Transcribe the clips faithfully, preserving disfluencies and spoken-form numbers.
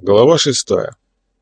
Глава шестая.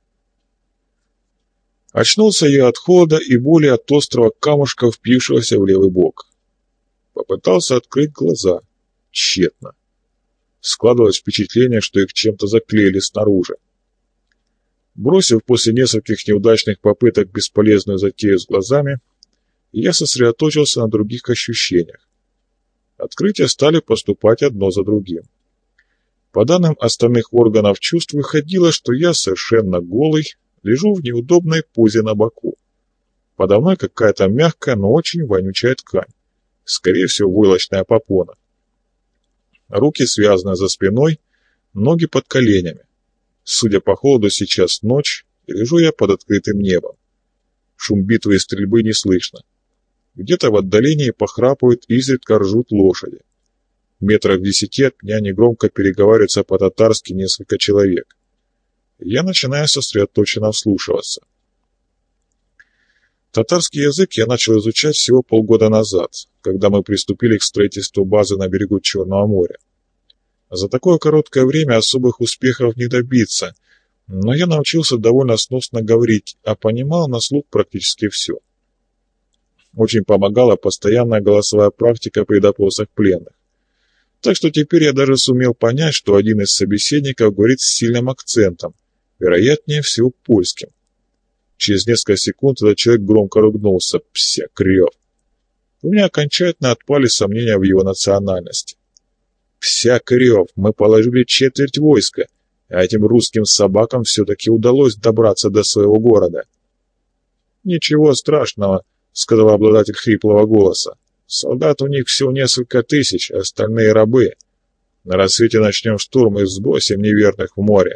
Очнулся я от холода и боли от острого камушка, впившегося в левый бок. Попытался открыть глаза. Тщетно. Складывалось впечатление, что их чем-то заклеили снаружи. Бросив после нескольких неудачных попыток бесполезную затею с глазами, я сосредоточился на других ощущениях. Открытия стали поступать одно за другим. По данным остальных органов чувств выходило, что я совершенно голый, лежу в неудобной позе на боку. Подо мной какая-то мягкая, но очень вонючая ткань. Скорее всего, войлочная попона. Руки связаны за спиной, ноги под коленями. Судя по холоду, сейчас ночь, и лежу я под открытым небом. Шум битвы и стрельбы не слышно. Где-то в отдалении похрапывают и изредка ржут лошади. Метрах в десяти от меня негромко переговариваются по-татарски несколько человек. Я начинаю сосредоточенно вслушиваться. Татарский язык я начал изучать всего полгода назад, когда мы приступили к строительству базы на берегу Черного моря. За такое короткое время особых успехов не добиться, но я научился довольно сносно говорить, а понимал на слух практически все. Очень помогала постоянная голосовая практика при допросах пленных. Так что теперь я даже сумел понять, что один из собеседников говорит с сильным акцентом, вероятнее всего польским. Через несколько секунд этот человек громко ругнулся. Псякрёв. У меня окончательно отпали сомнения в его национальности. Псякрёв, мы положили четверть войска, а этим русским собакам все-таки удалось добраться до своего города. Ничего страшного, сказал обладатель хриплого голоса. Солдат у них всего несколько тысяч, а остальные рабы. На рассвете начнем штурм и сбросим неверных в море.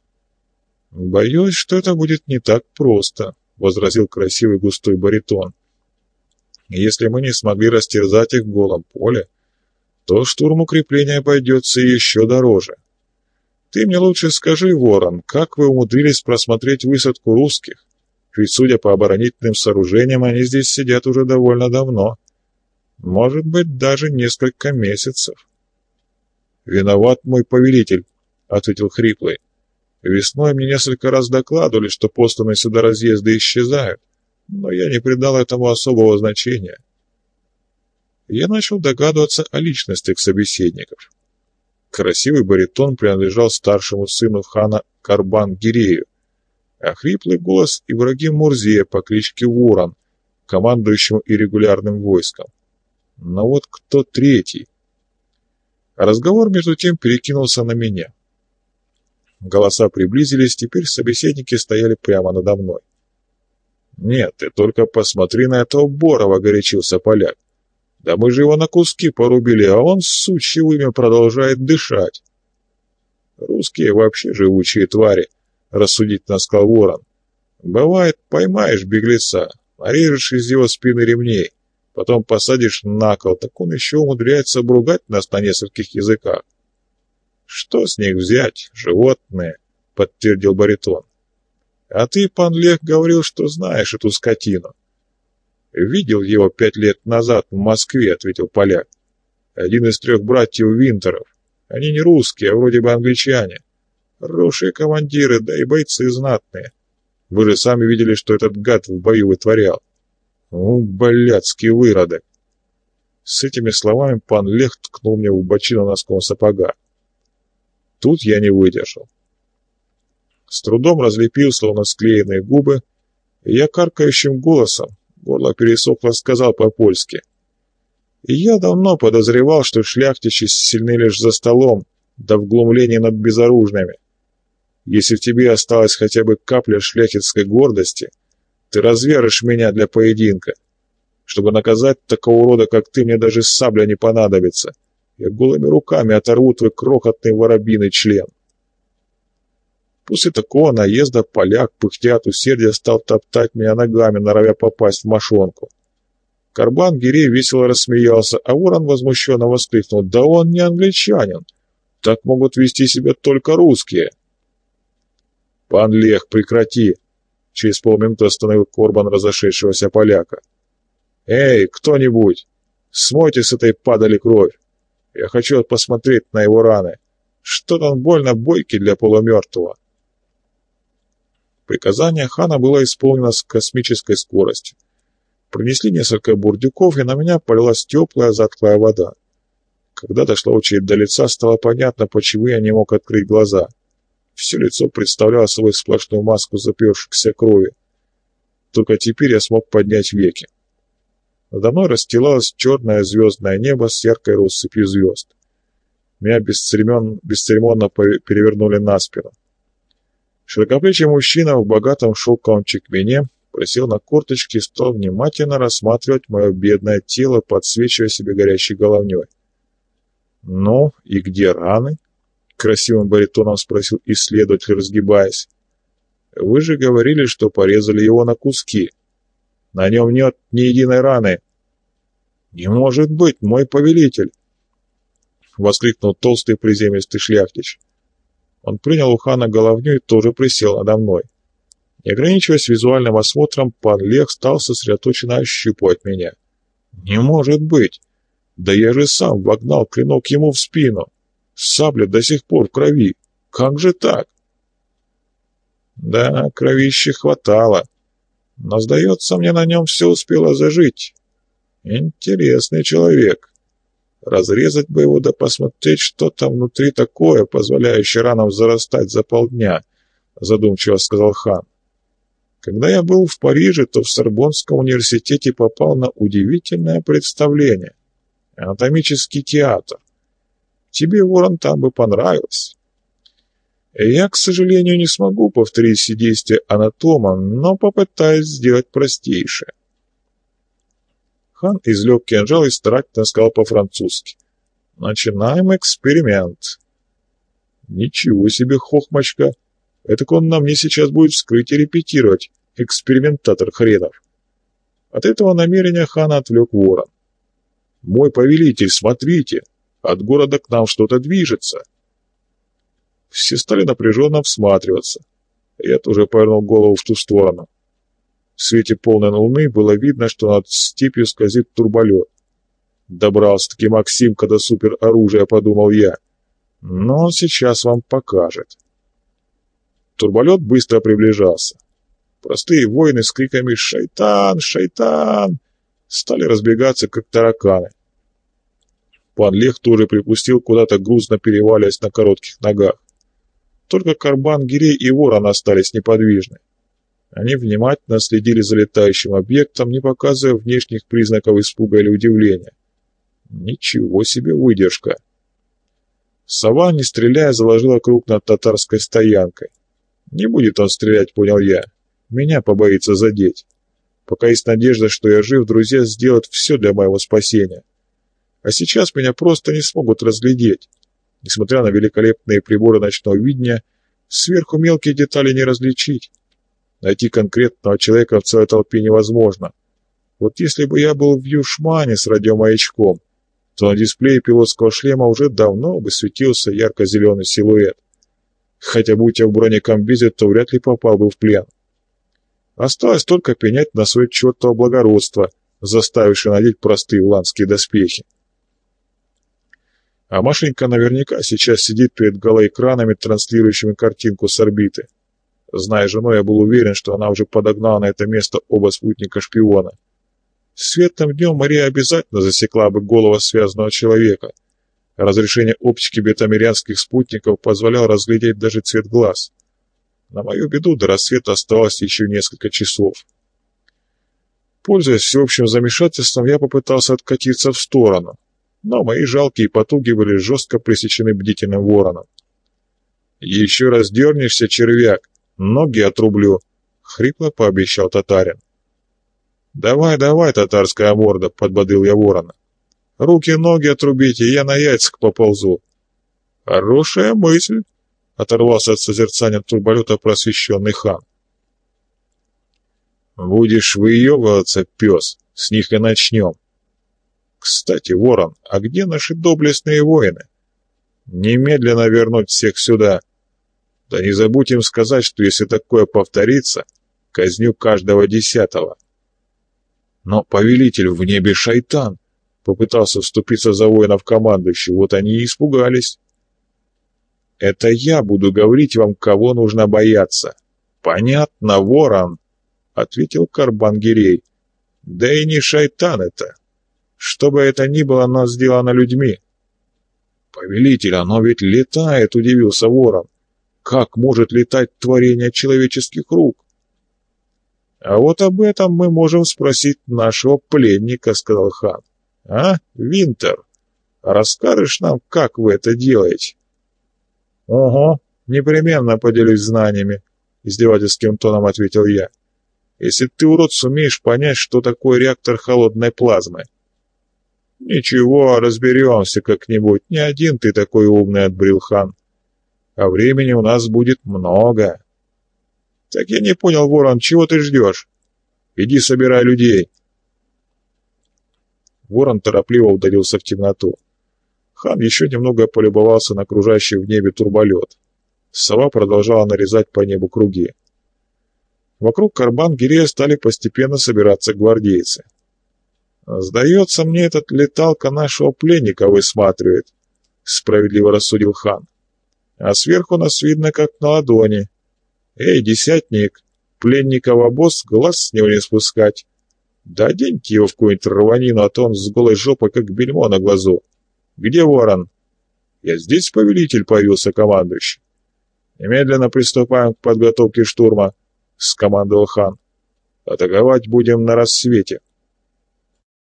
«Боюсь, что это будет не так просто», — возразил красивый густой баритон. «Если мы не смогли растерзать их в голом поле, то штурм укрепления обойдется еще дороже. Ты мне лучше скажи, Ворон, как вы умудрились просмотреть высадку русских? Ведь, судя по оборонительным сооружениям, они здесь сидят уже довольно давно. Может быть, даже несколько месяцев». «Виноват мой повелитель», — ответил хриплый. «Весной мне несколько раз докладывали, что посланные сюда разъезды исчезают, но я не придал этому особого значения». Я начал догадываться о личностях собеседников. Красивый баритон принадлежал старшему сыну хана Карбан-Гирею, а хриплый голос Ибрагим Мурзия по кличке Ворон, командующему иррегулярным войском. Но вот кто третий? Разговор между тем перекинулся на меня. Голоса приблизились, теперь собеседники стояли прямо надо мной. «Нет, ты только посмотри на этого Борова», — горячился поляк. «Да мы же его на куски порубили, а он, сучье вымя, продолжает дышать». «Русские вообще живучие твари», — рассудительно сказал Ворон. «Бывает, поймаешь беглеца, нарежешь из его спины ремней, потом посадишь на кол, так он еще умудряется обругать нас на нескольких языках». «Что с них взять? Животные», — подтвердил баритон. «А ты, пан Лех, говорил, что знаешь эту скотину». «Видел его пять лет назад в Москве», — ответил поляк. «Один из трех братьев Винтеров. Они не русские, а вроде бы англичане. Хорошие командиры, да и бойцы знатные. Вы же сами видели, что этот гад в бою вытворял. Ну, блядский выродок». С этими словами пан Лех ткнул мне в бочину носком сапога. Тут я не выдержал. С трудом разлепил, словно склеенные губы, и я каркающим голосом, горло пересохло, сказал по-польски. «И я давно подозревал, что шляхтичи сильны лишь за столом, да в глумлении над безоружными. Если в тебе осталась хотя бы капля шляхетской гордости, ты развернешь меня для поединка. Чтобы наказать такого урода, как ты, мне даже сабля не понадобится. Я голыми руками оторву твой крохотный воробьиный член». После такого наезда поляк, пыхтя от усердия, стал топтать меня ногами, норовя попасть в мошонку. Карбан-Гирей весело рассмеялся, а Ворон возмущенно воскликнул: «Да он не англичанин! Так могут вести себя только русские!» «Пан Лех, прекрати!» — через полминуты остановил Корбан разошедшегося поляка. «Эй, кто-нибудь! Смойте с этой падали кровь! Я хочу посмотреть на его раны. Что-то он больно бойкий для полумертвого. Приказание хана было исполнено с космической скоростью. Принесли несколько бурдюков, и на меня полилась теплая затхлая вода. Когда дошла очередь до лица, стало понятно, почему я не мог открыть глаза. Все лицо представляло собой сплошную маску запекшейся крови. Только теперь я смог поднять веки. Надо мной расстилалось черное звездное небо с яркой россыпью звезд. Меня бесцеремон... бесцеремонно перевернули на спину. Широкоплечий мужчина в богатом шелковом чекмене присел на корточки и стал внимательно рассматривать мое бедное тело, подсвечивая себе горящей головней. «Ну, и где раны?» — красивым баритоном спросил исследователь, разгибаясь. «Вы же говорили, что порезали его на куски. На нем нет ни единой раны». «Не может быть, мой повелитель!» — воскликнул толстый приземистый шляхтич. Он принял у хана головню и тоже присел надо мной. Не ограничиваясь визуальным осмотром, пан Лех стал сосредоточенно ощупывать меня. «Не может быть! Да я же сам вогнал клинок ему в спину! Сабля до сих пор в крови! Как же так?» «Да, кровищи хватало, но, сдается мне, на нем все успело зажить. Интересный человек. Разрезать бы его да посмотреть, что там внутри такое, позволяющее ранам зарастать за полдня», — задумчиво сказал хан. «Когда я был в Париже, то в Сорбонском университете попал на удивительное представление. Анатомический театр. Тебе, Ворон, там бы понравилось. Я, к сожалению, не смогу повторить все действия анатома, но попытаюсь сделать простейшее». Хан извлек кинжал и старательно сказал по-французски: «Начинаем эксперимент». «Ничего себе, хохмочка! Этак он на мне сейчас будет вскрыть и репетировать, экспериментатор хренов». От этого намерения хана отвлек ворон. «Мой повелитель, смотрите! От города к нам что-то движется». Все стали напряженно всматриваться. Я тоже повернул голову в ту сторону. В свете полной луны было видно, что над степью скользит турболет. «Добрался-таки Максимка до супероружия», — подумал я. «Но он сейчас вам покажет». Турболет быстро приближался. Простые воины с криками «Шайтан! Шайтан!» стали разбегаться, как тараканы. Пан Лех тоже припустил куда-то, грузно переваливаясь на коротких ногах. Только Карбан, Гирей и Ворон остались неподвижны. Они внимательно следили за летающим объектом, не показывая внешних признаков испуга или удивления. Ничего себе выдержка! Сова, не стреляя, заложила круг над татарской стоянкой. Не будет он стрелять, понял я. Меня побоится задеть. Пока есть надежда, что я жив, друзья сделают все для моего спасения. А сейчас меня просто не смогут разглядеть. Несмотря на великолепные приборы ночного видения, сверху мелкие детали не различить. Найти конкретного человека в целой толпе невозможно. Вот если бы я был в Юшмане с радиомаячком, то на дисплее пилотского шлема уже давно бы светился ярко-зеленый силуэт. Хотя будь я в бронекомбезе, то вряд ли попал бы в плен. Осталось только пенять на свое чертово благородство, заставившее надеть простые уланские доспехи. А Машенька наверняка сейчас сидит перед голоэкранами, транслирующими картинку с орбиты. Зная жену, я был уверен, что она уже подогнала на это место оба спутника-шпиона. Светлым днем Мария обязательно засекла бы голову связанного человека. Разрешение оптики бетамерианских спутников позволяло разглядеть даже цвет глаз. На мою беду до рассвета оставалось еще несколько часов. Пользуясь всеобщим замешательством, я попытался откатиться в сторону, но мои жалкие потуги были жестко пресечены бдительным вороном. «Еще раз дернешься, червяк, ноги отрублю», — хрипло пообещал татарин. «Давай, давай, татарская морда», — подбодрил я ворона. «Руки-ноги отрубите, я на яйцах поползу». «Хорошая мысль», — оторвался от созерцания турболета просвещенный хан. «Будешь выебываться, пес, с них и начнем. Кстати, ворон, а где наши доблестные воины? Немедленно вернуть всех сюда. Да не забудь им сказать, что если такое повторится, казню каждого десятого». «Но, повелитель, в небе шайтан!» — попытался вступиться за воинов командующий, вот они и испугались. «Это я буду говорить вам, кого нужно бояться. «Понятно, ворон», — ответил Карбан-Гирей. «Да и не шайтан это. Что бы это ни было, но сделано людьми». «Повелитель, оно ведь летает», — удивился ворон. «Как может летать творение человеческих рук?» «А вот об этом мы можем спросить нашего пленника», — сказал хан. «А, Винтер, расскажешь нам, как вы это делаете?» «Ого, непременно поделюсь знаниями», — издевательским тоном ответил я. «Если ты, урод, сумеешь понять, что такое реактор холодной плазмы». «Ничего, разберемся как-нибудь, не один ты такой умный», — отбрил хан. «А времени у нас будет много». «Так я не понял, ворон, чего ты ждешь? Иди собирай людей». Ворон торопливо удалился в темноту. Хан еще немного полюбовался на окружающий в небе турболет. Сова продолжала нарезать по небу круги. Вокруг Карбан-Гирея стали постепенно собираться гвардейцы. «Сдается мне, этот леталка нашего пленника высматривает», — справедливо рассудил хан. «А сверху нас видно, как на ладони. Эй, десятник, пленника в обоз, глаз с него не спускать. Да оденьте его в какую-нибудь рванину, а то он с голой жопой, как бельмо на глазу. Где ворон?» «Я здесь, повелитель», — появился командующий. «Немедленно приступаем к подготовке штурма», — скомандовал хан. «Атаковать будем на рассвете».